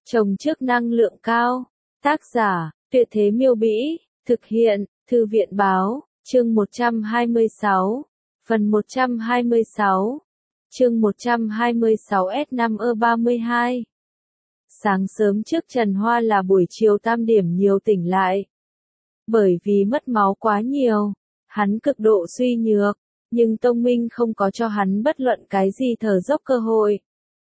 Trồng trước năng lượng cao. Tác giả, Tuyệt Thế Miêu Bĩ, thực hiện, Thư viện Báo, chương 126, phần 126, chương 126 S5E32. Sáng sớm trước Trần Hoa là buổi chiều tam điểm nhiều tỉnh lại. Bởi vì mất máu quá nhiều, hắn cực độ suy nhược, nhưng Tông Minh không có cho hắn bất luận cái gì thở dốc cơ hội.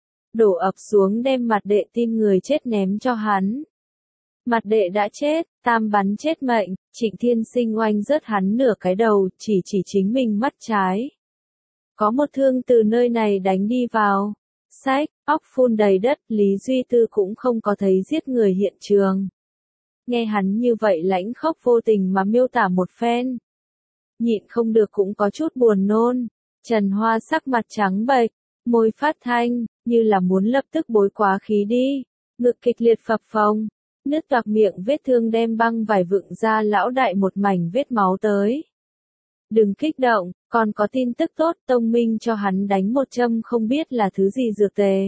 Đổ ập xuống đem mặt đệ tin người chết ném cho hắn. Mặt đệ đã chết, tam bắn chết mệnh, Trịnh Thiên Sinh oanh rớt hắn nửa cái đầu, chỉ chính mình mắt trái. Có một thương từ nơi này đánh đi vào. Sách, óc phun đầy đất, Lý Duy Tư cũng không có thấy giết người hiện trường. Nghe hắn như vậy lãnh khốc vô tình mà miêu tả một phen. Nhịn không được cũng có chút buồn nôn. Trần Hoa sắc mặt trắng bệch, môi phát thanh, như là muốn lập tức bối quá khí đi. Ngực kịch liệt phập phồng, nứt toạc miệng vết thương đem băng vải vựng ra lão đại một mảnh vết máu tới. Đừng kích động, còn có tin tức tốt, Tông Minh cho hắn đánh một châm không biết là thứ gì dược tề.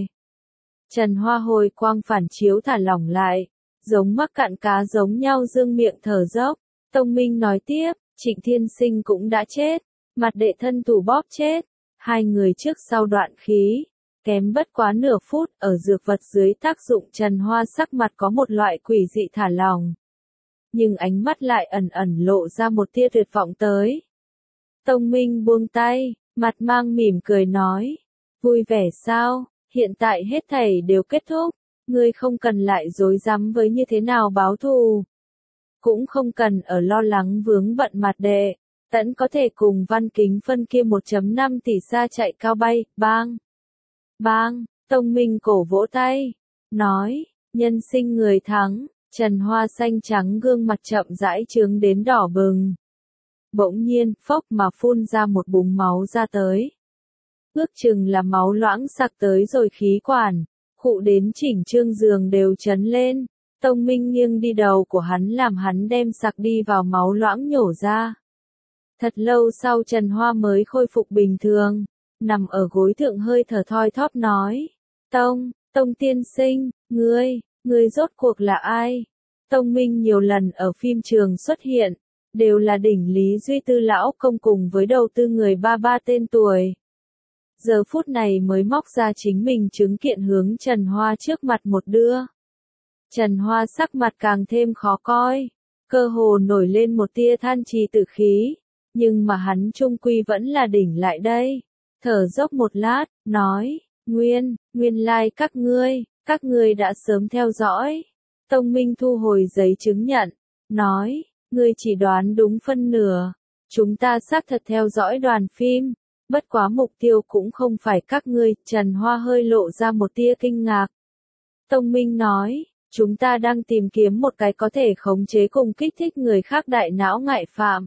Trần Hoa hồi quang phản chiếu thả lỏng lại, giống mắc cạn cá giống nhau dương miệng thở dốc. Tông Minh nói tiếp, Trịnh Thiên Sinh cũng đã chết, mặt đệ thân thủ bóp chết, hai người trước sau đoạn khí. Kém bất quá nửa phút, ở dược vật dưới tác dụng Trần Hoa sắc mặt có một loại quỷ dị thả lỏng. Nhưng ánh mắt lại ẩn ẩn lộ ra một tia tuyệt vọng tới. Tông Minh buông tay, mặt mang mỉm cười nói. Vui vẻ sao, hiện tại hết thảy đều kết thúc, ngươi không cần lại dối rắm với như thế nào báo thù. Cũng không cần ở lo lắng vướng bận mặt đệ, tẫn có thể cùng Văn Kính Phân kia 1.5 tỷ xa chạy cao bay, bang. Bang, Tông Minh cổ vỗ tay, nói, nhân sinh người thắng, Trần Hoa xanh trắng gương mặt chậm rãi trướng đến đỏ bừng. Bỗng nhiên, phốc mà phun ra một búng máu ra tới. Ước chừng là máu loãng sặc tới rồi khí quản, khụ đến chỉnh trương giường đều chấn lên. Tông Minh nghiêng đi đầu của hắn làm hắn đem sặc đi vào máu loãng nhổ ra. Thật lâu sau Trần Hoa mới khôi phục bình thường. Nằm ở gối thượng hơi thở thoi thóp nói. Tông tiên sinh, ngươi rốt cuộc là ai? Tông Minh nhiều lần ở phim trường xuất hiện, đều là đỉnh Lý Duy Tư lão công cùng với đầu tư người ba tên tuổi. Giờ phút này mới móc ra chính mình chứng kiện hướng Trần Hoa trước mặt một đưa. Trần Hoa sắc mặt càng thêm khó coi, cơ hồ nổi lên một tia than trì tử khí, nhưng mà hắn trung quy vẫn là đỉnh lại đây. Thở dốc một lát, nói, nguyên lai các ngươi đã sớm theo dõi. Tông Minh thu hồi giấy chứng nhận, nói, ngươi chỉ đoán đúng phân nửa, chúng ta xác thật theo dõi đoàn phim, bất quá mục tiêu cũng không phải các ngươi. Trần Hoa hơi lộ ra một tia kinh ngạc. Tông Minh nói, chúng ta đang tìm kiếm một cái có thể khống chế cùng kích thích người khác đại não ngại phạm.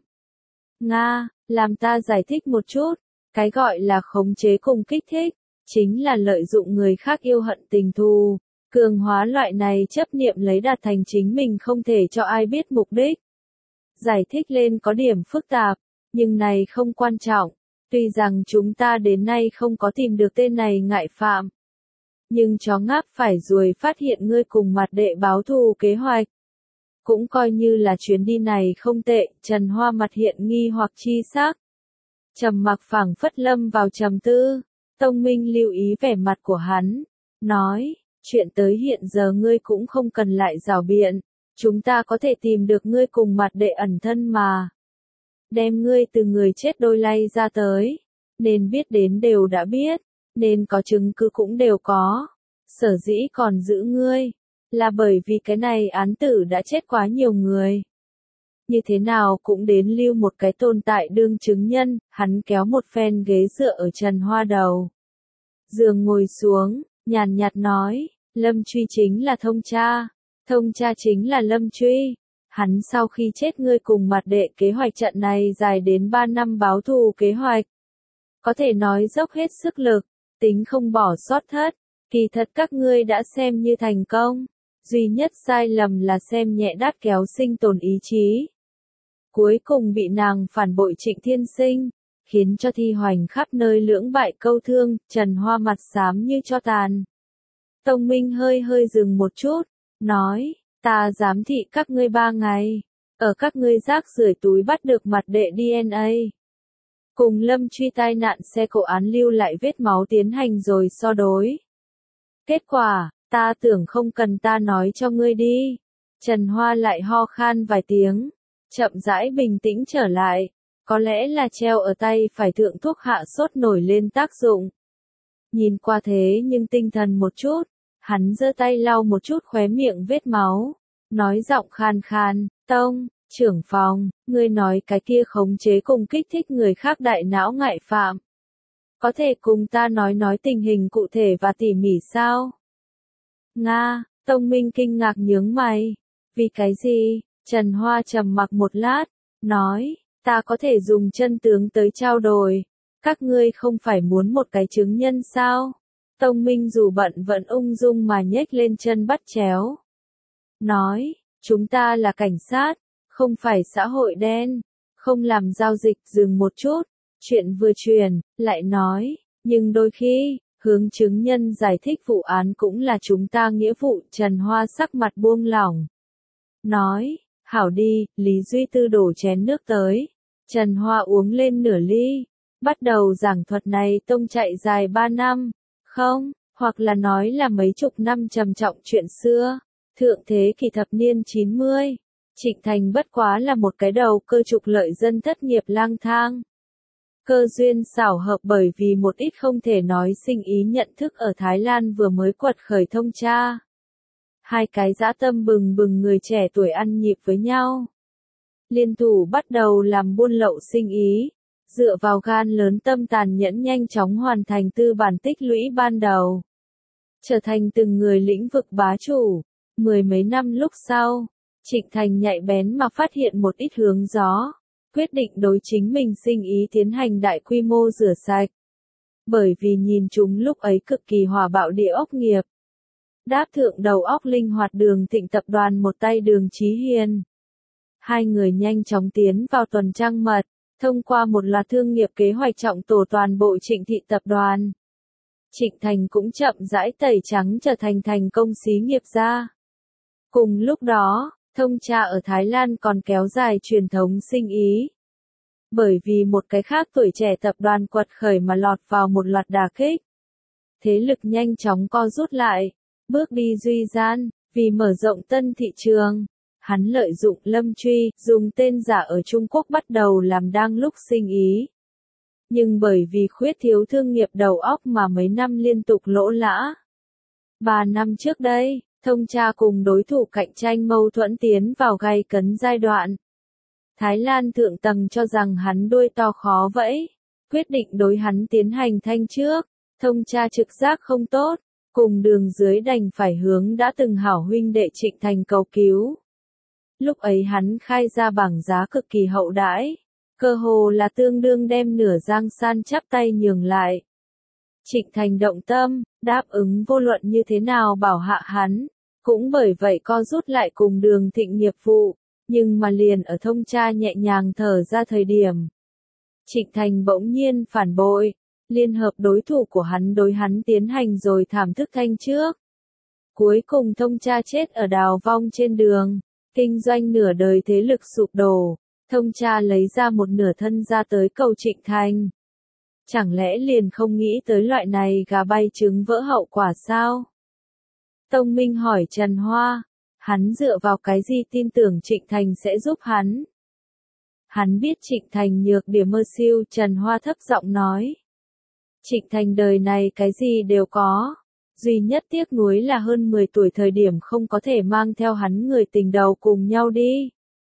Nga, làm ta giải thích một chút. Cái gọi là khống chế cùng kích thích, chính là lợi dụng người khác yêu hận tình thù, cường hóa loại này chấp niệm lấy đạt thành chính mình không thể cho ai biết mục đích. Giải thích lên có điểm phức tạp, nhưng này không quan trọng, tuy rằng chúng ta đến nay không có tìm được tên này ngại phạm. Nhưng chó ngáp phải ruồi phát hiện ngươi cùng mặt đệ báo thù kế hoạch. Cũng coi như là chuyến đi này không tệ. Trần Hoa mặt hiện nghi hoặc chi sắc. Trầm mặc phảng phất lâm vào trầm tư. Tông Minh lưu ý vẻ mặt của hắn, nói, chuyện tới hiện giờ ngươi cũng không cần lại rảo biện, chúng ta có thể tìm được ngươi cùng mặt đệ ẩn thân mà. Đem ngươi từ người chết đôi lay ra tới, nên biết đến đều đã biết, nên có chứng cứ cũng đều có. Sở dĩ còn giữ ngươi, là bởi vì cái này án tử đã chết quá nhiều người. Như thế nào cũng đến lưu một cái tồn tại đương chứng nhân. Hắn kéo một phen ghế dựa ở Trần Hoa đầu giường ngồi xuống, nhàn nhạt nói, Lâm Truy chính là thông cha chính là Lâm Truy. Hắn sau khi chết ngươi cùng mặt đệ kế hoạch trận này dài đến 3 năm báo thù kế hoạch. Có thể nói dốc hết sức lực, tính không bỏ sót thất, kỳ thật các ngươi đã xem như thành công. Duy nhất sai lầm là xem nhẹ Đát Kéo sinh tồn ý chí. Cuối cùng bị nàng phản bội Trịnh Thiên Sinh, khiến cho Thi Hoành khắp nơi lưỡng bại câu thương. Trần Hoa mặt xám như tro tàn. Tông Minh hơi hơi dừng một chút, nói, ta giám thị các ngươi 3 ngày, ở các ngươi rác rưởi túi bắt được mặt đệ DNA. Cùng Lâm Truy tai nạn xe cộ án lưu lại vết máu tiến hành rồi so đối. Kết quả, ta tưởng không cần ta nói cho ngươi đi. Trần Hoa lại ho khan vài tiếng, chậm rãi bình tĩnh trở lại, có lẽ là treo ở tay phải thượng thuốc hạ sốt nổi lên tác dụng. Nhìn qua thế nhưng tinh thần một chút, hắn giơ tay lau một chút khóe miệng vết máu, nói giọng khan khan, Tông, trưởng phòng, ngươi nói cái kia khống chế cùng kích thích người khác đại não ngại phạm. Có thể cùng ta nói tình hình cụ thể và tỉ mỉ sao? Nga, Tông Minh kinh ngạc nhướng mày. Vì cái gì? Trần Hoa trầm mặc một lát, nói, ta có thể dùng chân tướng tới trao đổi. Các ngươi không phải muốn một cái chứng nhân sao? Tông Minh dù bận vẫn ung dung mà nhếch lên chân bắt chéo. Nói, chúng ta là cảnh sát, không phải xã hội đen, không làm giao dịch. Dừng một chút, chuyện vừa truyền, lại nói, nhưng đôi khi, hướng chứng nhân giải thích vụ án cũng là chúng ta nghĩa vụ. Trần Hoa sắc mặt buông lỏng. Nói, hảo đi, Lý Duy Tư đổ chén nước tới. Trần Hoa uống lên nửa ly, bắt đầu giảng thuật này tông chạy dài 3 năm, không, hoặc là nói là mấy chục năm trầm trọng chuyện xưa. Thượng thế kỷ thập niên 90, Trịnh Thành bất quá là một cái đầu cơ trục lợi dân thất nghiệp lang thang. Cơ duyên xảo hợp bởi vì một ít không thể nói sinh ý nhận thức ở Thái Lan vừa mới quật khởi thông tra. Hai cái dã tâm bừng bừng người trẻ tuổi ăn nhịp với nhau. Liên thủ bắt đầu làm buôn lậu sinh ý, dựa vào gan lớn tâm tàn nhẫn nhanh chóng hoàn thành tư bản tích lũy ban đầu. Trở thành từng người lĩnh vực bá chủ. Mười mấy năm lúc sau, Trịnh Thành nhạy bén mà phát hiện một ít hướng gió, quyết định đối chính mình sinh ý tiến hành đại quy mô rửa sạch. Bởi vì nhìn chúng lúc ấy cực kỳ hòa bạo địa ốc nghiệp. Đáp thượng đầu óc linh hoạt Đường Thịnh tập đoàn một tay Đường Chí Hiền. Hai người nhanh chóng tiến vào tuần trăng mật, thông qua một loạt thương nghiệp kế hoạch trọng tổ toàn bộ Trịnh thị tập đoàn. Trịnh Thành cũng chậm rãi tẩy trắng trở thành thành công xí nghiệp gia. Cùng lúc đó, thông tra ở Thái Lan còn kéo dài truyền thống sinh ý. Bởi vì một cái khác tuổi trẻ tập đoàn quật khởi mà lọt vào một loạt đả kích. Thế lực nhanh chóng co rút lại, bước đi duy gian, vì mở rộng tân thị trường. Hắn lợi dụng Lâm Truy, dùng tên giả ở Trung Quốc bắt đầu làm đang lúc sinh ý. Nhưng bởi vì khuyết thiếu thương nghiệp đầu óc mà mấy năm liên tục lỗ lã. 3 năm trước đây, thông tra cùng đối thủ cạnh tranh mâu thuẫn tiến vào gay cấn giai đoạn. Thái Lan thượng tầng cho rằng hắn đuôi to khó vẫy, quyết định đối hắn tiến hành thanh trước, thông tra trực giác không tốt, cùng đường dưới đành phải hướng đã từng hảo huynh đệ Trịnh Thành cầu cứu. Lúc ấy hắn khai ra bảng giá cực kỳ hậu đãi, cơ hồ là tương đương đem nửa Giang San chắp tay nhường lại. Trịnh Thành động tâm, đáp ứng vô luận như thế nào bảo hạ hắn, cũng bởi vậy co rút lại cùng Đường Thịnh nghiệp vụ, nhưng mà liền ở thông tra nhẹ nhàng thở ra thời điểm. Trịnh Thành bỗng nhiên phản bội, liên hợp đối thủ của hắn đối hắn tiến hành rồi thảm thức thanh trước. Cuối cùng thông tra chết ở đào vong trên đường, kinh doanh nửa đời thế lực sụp đổ, thông tra lấy ra một nửa thân ra tới cầu Trịnh Thành. Chẳng lẽ liền không nghĩ tới loại này gà bay trứng vỡ hậu quả sao? Tông Minh hỏi Trần Hoa, hắn dựa vào cái gì tin tưởng Trịnh Thành sẽ giúp hắn? Hắn biết Trịnh Thành nhược điểm mơ siêu. Trần Hoa thấp giọng nói. Trịnh Thành đời này cái gì đều có. Duy nhất tiếc nuối là hơn 10 tuổi thời điểm không có thể mang theo hắn người tình đầu cùng nhau đi.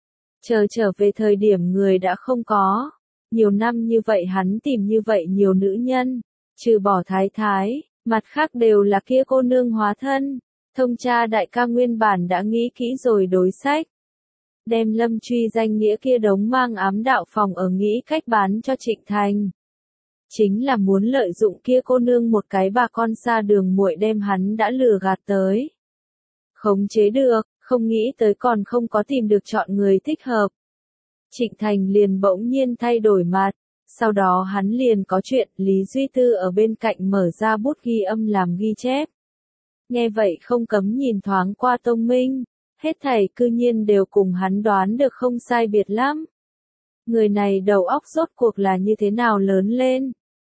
Trở về thời điểm người đã không có. Nhiều năm như vậy hắn tìm như vậy nhiều nữ nhân, trừ bỏ thái thái, mặt khác đều là kia cô nương hóa thân. Thông tra đại ca nguyên bản đã nghĩ kỹ rồi đối sách. Đem Lâm Truy danh nghĩa kia đống mang ám đạo phòng ở nghĩ cách bán cho Trịnh Thành. Chính là muốn lợi dụng kia cô nương một cái bà con xa đường muội đem hắn đã lừa gạt tới. Khống chế được, không nghĩ tới còn không có tìm được chọn người thích hợp. Trịnh Thành liền bỗng nhiên thay đổi mặt, sau đó hắn liền có chuyện Lý Duy Tư ở bên cạnh mở ra bút ghi âm làm ghi chép. Nghe vậy không cấm nhìn thoáng qua Tông Minh, hết thảy cư nhiên đều cùng hắn đoán được không sai biệt lắm. Người này đầu óc rốt cuộc là như thế nào lớn lên?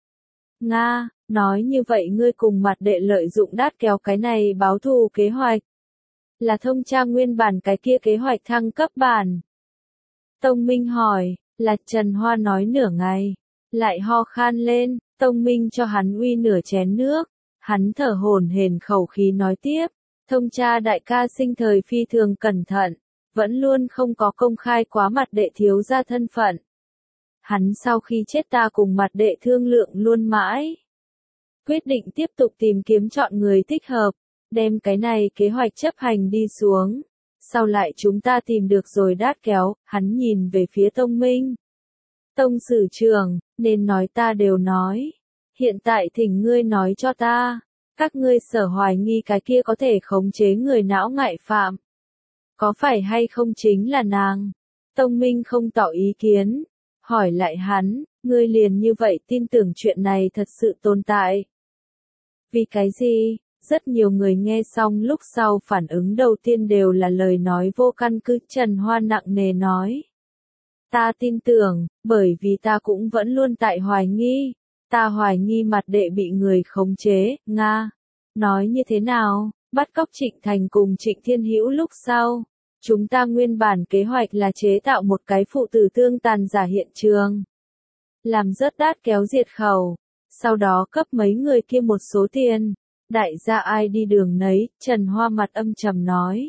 Nga, nói như vậy ngươi cùng Mặt Đệ lợi dụng đát kéo cái này báo thù kế hoạch. Là thông tra nguyên bản cái kia kế hoạch thăng cấp bản. Tông Minh hỏi, là Trần Hoa nói nửa ngày, lại ho khan lên, Tông Minh cho hắn uy nửa chén nước, hắn thở hổn hển khẩu khí nói tiếp, thông tra đại ca sinh thời phi thường cẩn thận, vẫn luôn không có công khai quá Mặt Đệ thiếu gia thân phận. Hắn sau khi chết ta cùng Mặt Đệ thương lượng luôn mãi. Quyết định tiếp tục tìm kiếm chọn người thích hợp, đem cái này kế hoạch chấp hành đi xuống. Sau lại chúng ta tìm được rồi đát kéo, hắn nhìn về phía Tông Minh. Tông sử trưởng, nên nói ta đều nói. Hiện tại thỉnh ngươi nói cho ta, các ngươi sở hoài nghi cái kia có thể khống chế người não ngại phạm. Có phải hay không chính là nàng? Tông Minh không tỏ ý kiến, hỏi lại hắn, ngươi liền như vậy tin tưởng chuyện này thật sự tồn tại. Vì cái gì? Rất nhiều người nghe xong lúc sau phản ứng đầu tiên đều là lời nói vô căn cứ. Trần Hoa nặng nề nói. Ta tin tưởng, bởi vì ta cũng vẫn luôn tại hoài nghi. Ta hoài nghi Mặt Đệ bị người khống chế, Nga. Nói như thế nào, bắt cóc Trịnh Thành cùng Trịnh Thiên Hữu lúc sau. Chúng ta nguyên bản kế hoạch là chế tạo một cái phụ tử tương tàn giả hiện trường. Làm rớt đát kéo diệt khẩu. Sau đó cấp mấy người kia một số tiền. Đại gia ai đi đường nấy, Trần Hoa mặt âm trầm nói.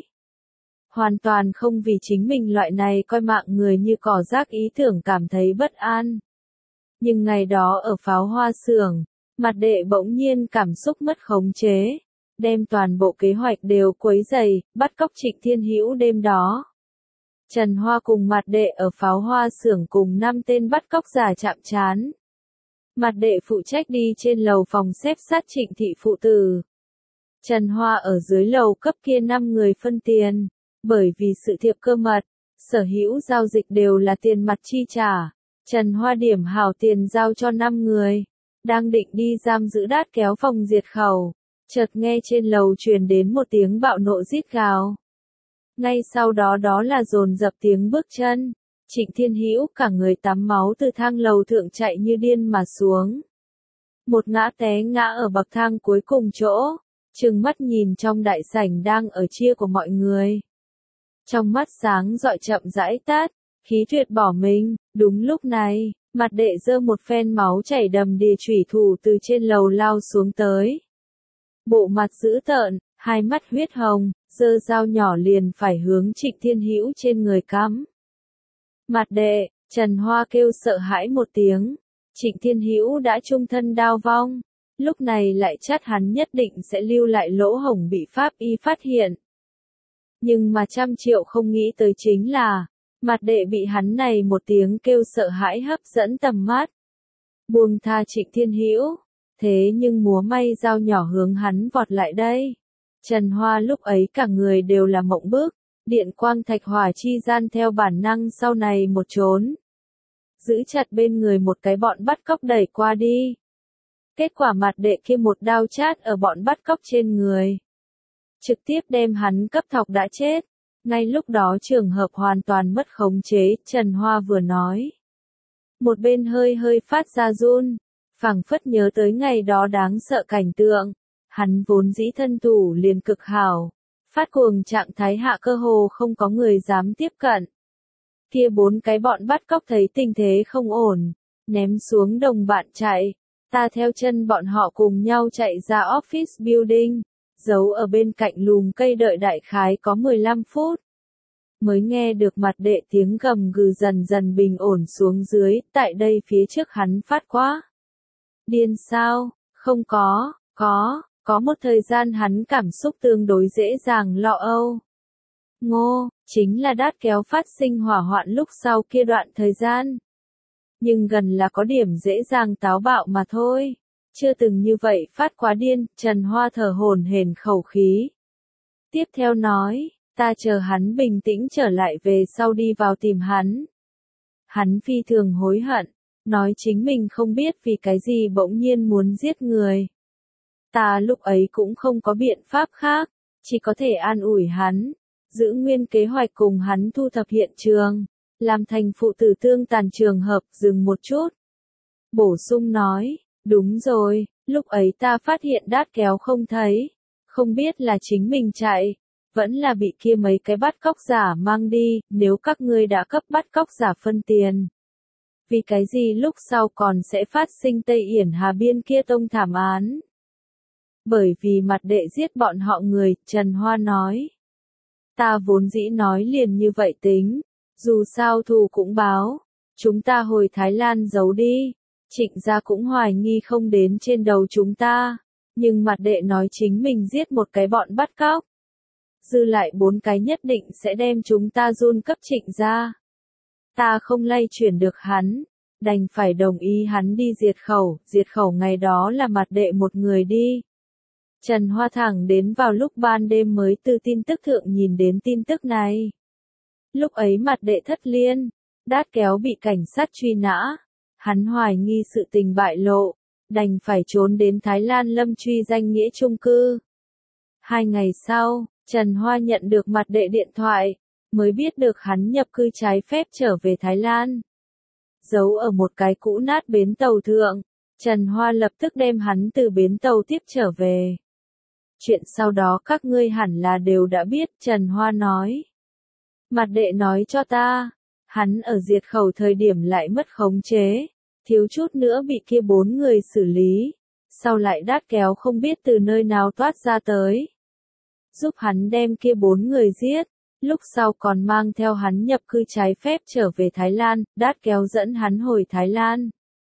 Hoàn toàn không vì chính mình loại này coi mạng người như cỏ rác ý tưởng cảm thấy bất an. Nhưng ngày đó ở pháo hoa xưởng, Mặt Đệ bỗng nhiên cảm xúc mất khống chế, đem toàn bộ kế hoạch đều quấy rầy, bắt cóc Trịnh Thiên Hữu đêm đó. Trần Hoa cùng Mặt Đệ ở pháo hoa xưởng cùng 5 tên bắt cóc giả chạm trán. Mặt Đệ phụ trách đi trên lầu phòng xếp sát Trịnh thị phụ tử. Trần Hoa ở dưới lầu cấp kia 5 người phân tiền, bởi vì sự thiệp cơ mật, sở hữu giao dịch đều là tiền mặt chi trả. Trần Hoa điểm hảo tiền giao cho 5 người, đang định đi giam giữ đát kéo phòng diệt khẩu, chợt nghe trên lầu truyền đến một tiếng bạo nộ rít gào. Ngay sau đó đó là dồn dập tiếng bước chân. Trịnh Thiên Hữu cả người tắm máu từ thang lầu thượng chạy như điên mà xuống. Một ngã té ngã ở bậc thang cuối cùng chỗ, trừng mắt nhìn trong đại sảnh đang ở chia của mọi người. Trong mắt sáng rọi chậm rãi tắt, khí tuyệt bỏ mình. Đúng lúc này, Mặt Đệ giơ một phen máu chảy đầm đìa chủy thủ từ trên lầu lao xuống tới. Bộ mặt dữ tợn, hai mắt huyết hồng, giơ dao nhỏ liền phải hướng Trịnh Thiên Hữu trên người cắm. Mặt Đệ, Trần Hoa kêu sợ hãi một tiếng. Trịnh Thiên Hữu đã chung thân đao vong, lúc này lại chắc hắn nhất định sẽ lưu lại lỗ hổng bị pháp y phát hiện. Nhưng mà 100 triệu không nghĩ tới chính là, Mặt Đệ bị hắn này một tiếng kêu sợ hãi hấp dẫn tầm mắt. Buông tha Trịnh Thiên Hữu, thế nhưng múa may dao nhỏ hướng hắn vọt lại đây. Trần Hoa lúc ấy cả người đều là mộng bức, điện quang thạch hỏa chi gian theo bản năng sau này một trốn. Giữ chặt bên người một cái bọn bắt cóc đẩy qua đi. Kết quả Mặt Đệ kia một đao chát ở bọn bắt cóc trên người. Trực tiếp đem hắn cấp thọc đã chết. Ngay lúc đó trường hợp hoàn toàn mất khống chế, Trần Hoa vừa nói. Một bên hơi hơi phát ra run, phảng phất nhớ tới ngày đó đáng sợ cảnh tượng. Hắn vốn dĩ thân thủ liền cực hảo, phát cuồng trạng thái hạ cơ hồ không có người dám tiếp cận. Kia 4 cái bọn bắt cóc thấy tình thế không ổn, ném xuống đồng bạn chạy, ta theo chân bọn họ cùng nhau chạy ra office building, giấu ở bên cạnh lùm cây đợi đại khái có 15 phút. Mới nghe được Mặt Đệ tiếng gầm gừ dần dần bình ổn xuống dưới, tại đây phía trước hắn phát quá. Điên sao? Không có một thời gian hắn cảm xúc tương đối dễ dàng lo âu. Ngô, chính là đát kéo phát sinh hỏa hoạn lúc sau kia đoạn thời gian. Nhưng gần là có điểm dễ dàng táo bạo mà thôi. Chưa từng như vậy phát quá điên, Trần Hoa thở hổn hển khẩu khí. Tiếp theo nói, ta chờ hắn bình tĩnh trở lại về sau đi vào tìm hắn. Hắn phi thường hối hận, nói chính mình không biết vì cái gì bỗng nhiên muốn giết người. Ta lúc ấy cũng không có biện pháp khác, chỉ có thể an ủi hắn, giữ nguyên kế hoạch cùng hắn thu thập hiện trường, làm thành phụ tử tương tàn trường hợp. Dừng một chút, bổ sung nói, đúng rồi, lúc ấy ta phát hiện đát kéo không thấy, không biết là chính mình chạy, vẫn là bị kia mấy cái bắt cóc giả mang đi. Nếu các ngươi đã cấp bắt cóc giả phân tiền, vì cái gì lúc sau còn sẽ phát sinh Tây Yển Hà Biên kia tông thảm án? Bởi vì mặt đệ giết bọn họ người, Trần Hoa nói. Ta vốn dĩ nói liền như vậy tính, dù sao thù cũng báo, chúng ta hồi Thái Lan giấu đi, Trịnh gia cũng hoài nghi không đến trên đầu chúng ta, nhưng mặt đệ nói chính mình giết một cái bọn bắt cóc. Dư lại 4 cái nhất định sẽ đem chúng ta run cấp Trịnh gia. Ta không lay chuyển được hắn, đành phải đồng ý hắn đi diệt khẩu ngày đó là mặt đệ một người đi. Trần Hoa thẳng đến vào lúc ban đêm mới từ tin tức thượng nhìn đến tin tức này. Lúc ấy mặt đệ thất liên, đát kéo bị cảnh sát truy nã, hắn hoài nghi sự tình bại lộ, đành phải trốn đến Thái Lan Lâm Truy danh nghĩa chung cư. 2 ngày sau, Trần Hoa nhận được mặt đệ điện thoại, mới biết được hắn nhập cư trái phép trở về Thái Lan. Giấu ở một cái cũ nát bến tàu thượng, Trần Hoa lập tức đem hắn từ bến tàu tiếp trở về. Chuyện sau đó các ngươi hẳn là đều đã biết, Trần Hoa nói. Mặt đệ nói cho ta, hắn ở diệt khẩu thời điểm lại mất khống chế, thiếu chút nữa bị kia 4 người xử lý, sau lại đát kéo không biết từ nơi nào toát ra tới. Giúp hắn đem kia 4 người giết, lúc sau còn mang theo hắn nhập cư trái phép trở về Thái Lan, đát kéo dẫn hắn hồi Thái Lan.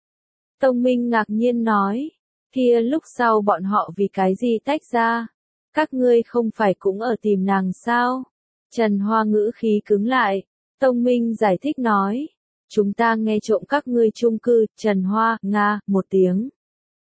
Tông Minh ngạc nhiên nói, kia lúc sau bọn họ vì cái gì tách ra? Các ngươi không phải cũng ở tìm nàng sao? Trần Hoa ngữ khí cứng lại, Tông Minh giải thích nói, chúng ta nghe trộm các ngươi chung cư. Trần Hoa, Nga, một tiếng.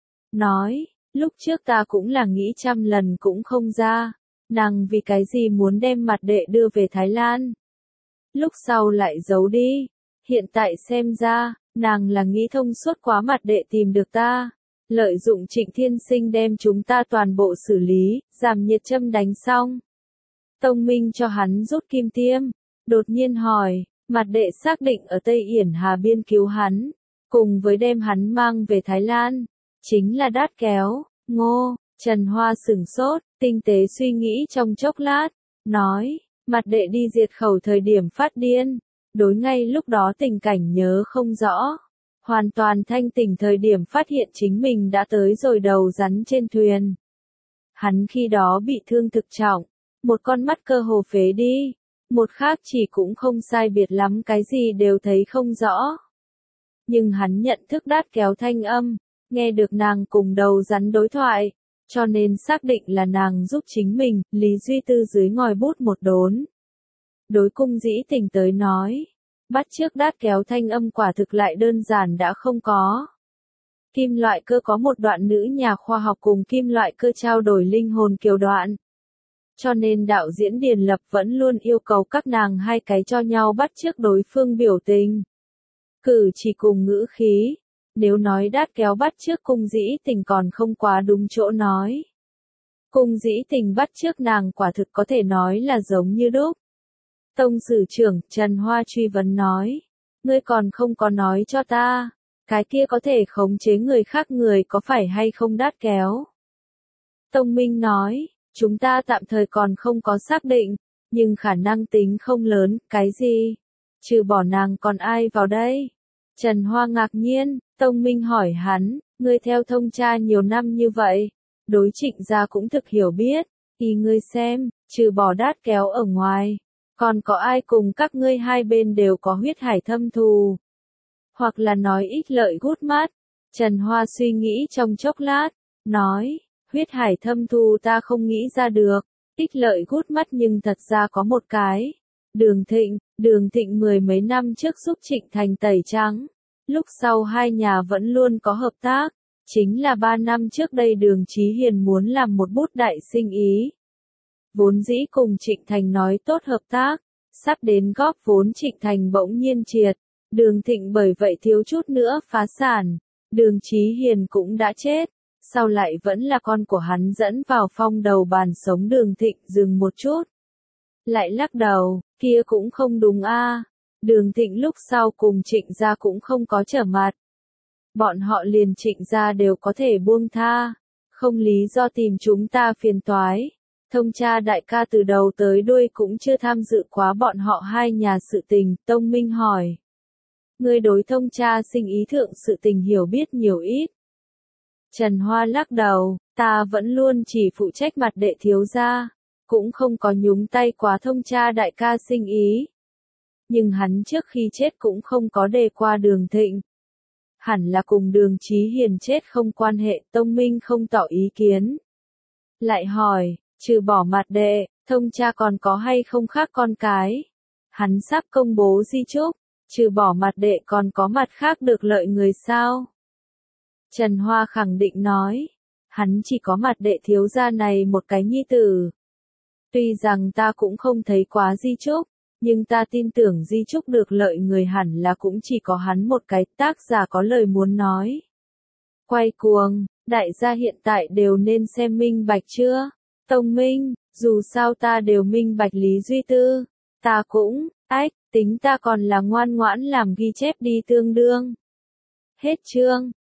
Nói, lúc trước ta cũng là nghĩ trăm lần cũng không ra, nàng vì cái gì muốn đem mặt đệ đưa về Thái Lan. Lúc sau lại giấu đi, hiện tại xem ra, nàng là nghĩ thông suốt quá, mặt đệ tìm được ta. Lợi dụng Trịnh Thiên Sinh đem chúng ta toàn bộ xử lý, giảm nhiệt châm đánh xong. Tông Minh cho hắn rút kim tiêm, đột nhiên hỏi, mặt đệ xác định ở Tây Yển Hà Biên cứu hắn, cùng với đem hắn mang về Thái Lan, chính là đát kéo. Ngô, Trần Hoa sửng sốt, tinh tế suy nghĩ trong chốc lát, nói, mặt đệ đi diệt khẩu thời điểm phát điên, đối ngay lúc đó tình cảnh nhớ không rõ. Hoàn toàn thanh tỉnh thời điểm phát hiện chính mình đã tới rồi đầu rắn trên thuyền. Hắn khi đó bị thương thực trọng, một con mắt cơ hồ phế đi, một khác chỉ cũng không sai biệt lắm, cái gì đều thấy không rõ. Nhưng hắn nhận thức đát kéo thanh âm, nghe được nàng cùng đầu rắn đối thoại, cho nên xác định là nàng giúp chính mình. Lý Duy Tư dưới ngòi bút một đốn. Đối Cung Dĩ Tình tới nói, bắt chước đát kéo thanh âm quả thực lại đơn giản đã không có. Kim loại cơ có một đoạn nữ nhà khoa học cùng kim loại cơ trao đổi linh hồn kiều đoạn. Cho nên đạo diễn Điền Lập vẫn luôn yêu cầu các nàng hai cái cho nhau bắt chước đối phương biểu tình, cử chỉ cùng ngữ khí. Nếu nói đát kéo bắt chước Cung Dĩ Tình còn không quá đúng chỗ nói. Cung Dĩ Tình bắt chước nàng quả thực có thể nói là giống như đúc. Tông sử trưởng, Trần Hoa truy vấn nói, ngươi còn không có nói cho ta, cái kia có thể khống chế người khác người có phải hay không đát kéo? Tông Minh nói, chúng ta tạm thời còn không có xác định, nhưng khả năng tính không lớn. Cái gì? Trừ bỏ nàng còn ai vào đây? Trần Hoa ngạc nhiên, Tông Minh hỏi hắn, ngươi theo thông tra nhiều năm như vậy, đối Trịnh gia cũng thực hiểu biết, ý ngươi xem, trừ bỏ đát kéo ở ngoài, còn có ai cùng các ngươi hai bên đều có huyết hải thâm thù? Hoặc là nói ít lợi gút mắt? Trần Hoa suy nghĩ trong chốc lát, nói, huyết hải thâm thù ta không nghĩ ra được, ít lợi gút mắt nhưng thật ra có một cái. Đường Thịnh 10 mấy năm trước giúp Trịnh Thành tẩy trắng, lúc sau hai nhà vẫn luôn có hợp tác, chính là 3 năm trước đây Đường Chí Hiền muốn làm một bút đại sinh ý. Vốn dĩ cùng Trịnh Thành nói tốt hợp tác, sắp đến góp vốn Trịnh Thành bỗng nhiên triệt, Đường Thịnh bởi vậy thiếu chút nữa phá sản, Đường Chí Hiền cũng đã chết, sau lại vẫn là con của hắn dẫn vào phong đầu bàn sống Đường Thịnh dừng một chút. Lại lắc đầu, kia cũng không đúng a. Đường Thịnh lúc sau cùng Trịnh gia cũng không có trở mặt. Bọn họ liền Trịnh gia đều có thể buông tha, không lý do tìm chúng ta phiền toái. Thông cha đại ca từ đầu tới đuôi cũng chưa tham dự quá bọn họ hai nhà sự tình, Tông Minh hỏi. Ngươi đối thông cha sinh ý thượng sự tình hiểu biết nhiều ít. Trần Hoa lắc đầu, ta vẫn luôn chỉ phụ trách mặt đệ thiếu gia, cũng không có nhúng tay quá thông cha đại ca sinh ý. Nhưng hắn trước khi chết cũng không có đề qua Đường Thịnh. Hẳn là cùng Đường Chí Hiền chết không quan hệ, Tông Minh không tỏ ý kiến. Lại hỏi, trừ bỏ mặt đệ, thông cha còn có hay không khác con cái? Hắn sắp công bố di chúc, trừ bỏ mặt đệ còn có mặt khác được lợi người sao? Trần Hoa khẳng định nói, hắn chỉ có mặt đệ thiếu gia này một cái nhi tử. Tuy rằng ta cũng không thấy quá di chúc, nhưng ta tin tưởng di chúc được lợi người hẳn là cũng chỉ có hắn một cái. Tác giả có lời muốn nói. Quay cuồng, đại gia hiện tại đều nên xem minh bạch chưa? Tông Minh, dù sao ta đều minh bạch lý duy tư. Ta cũng, tính ta còn là ngoan ngoãn làm ghi chép đi tương đương. Hết chương.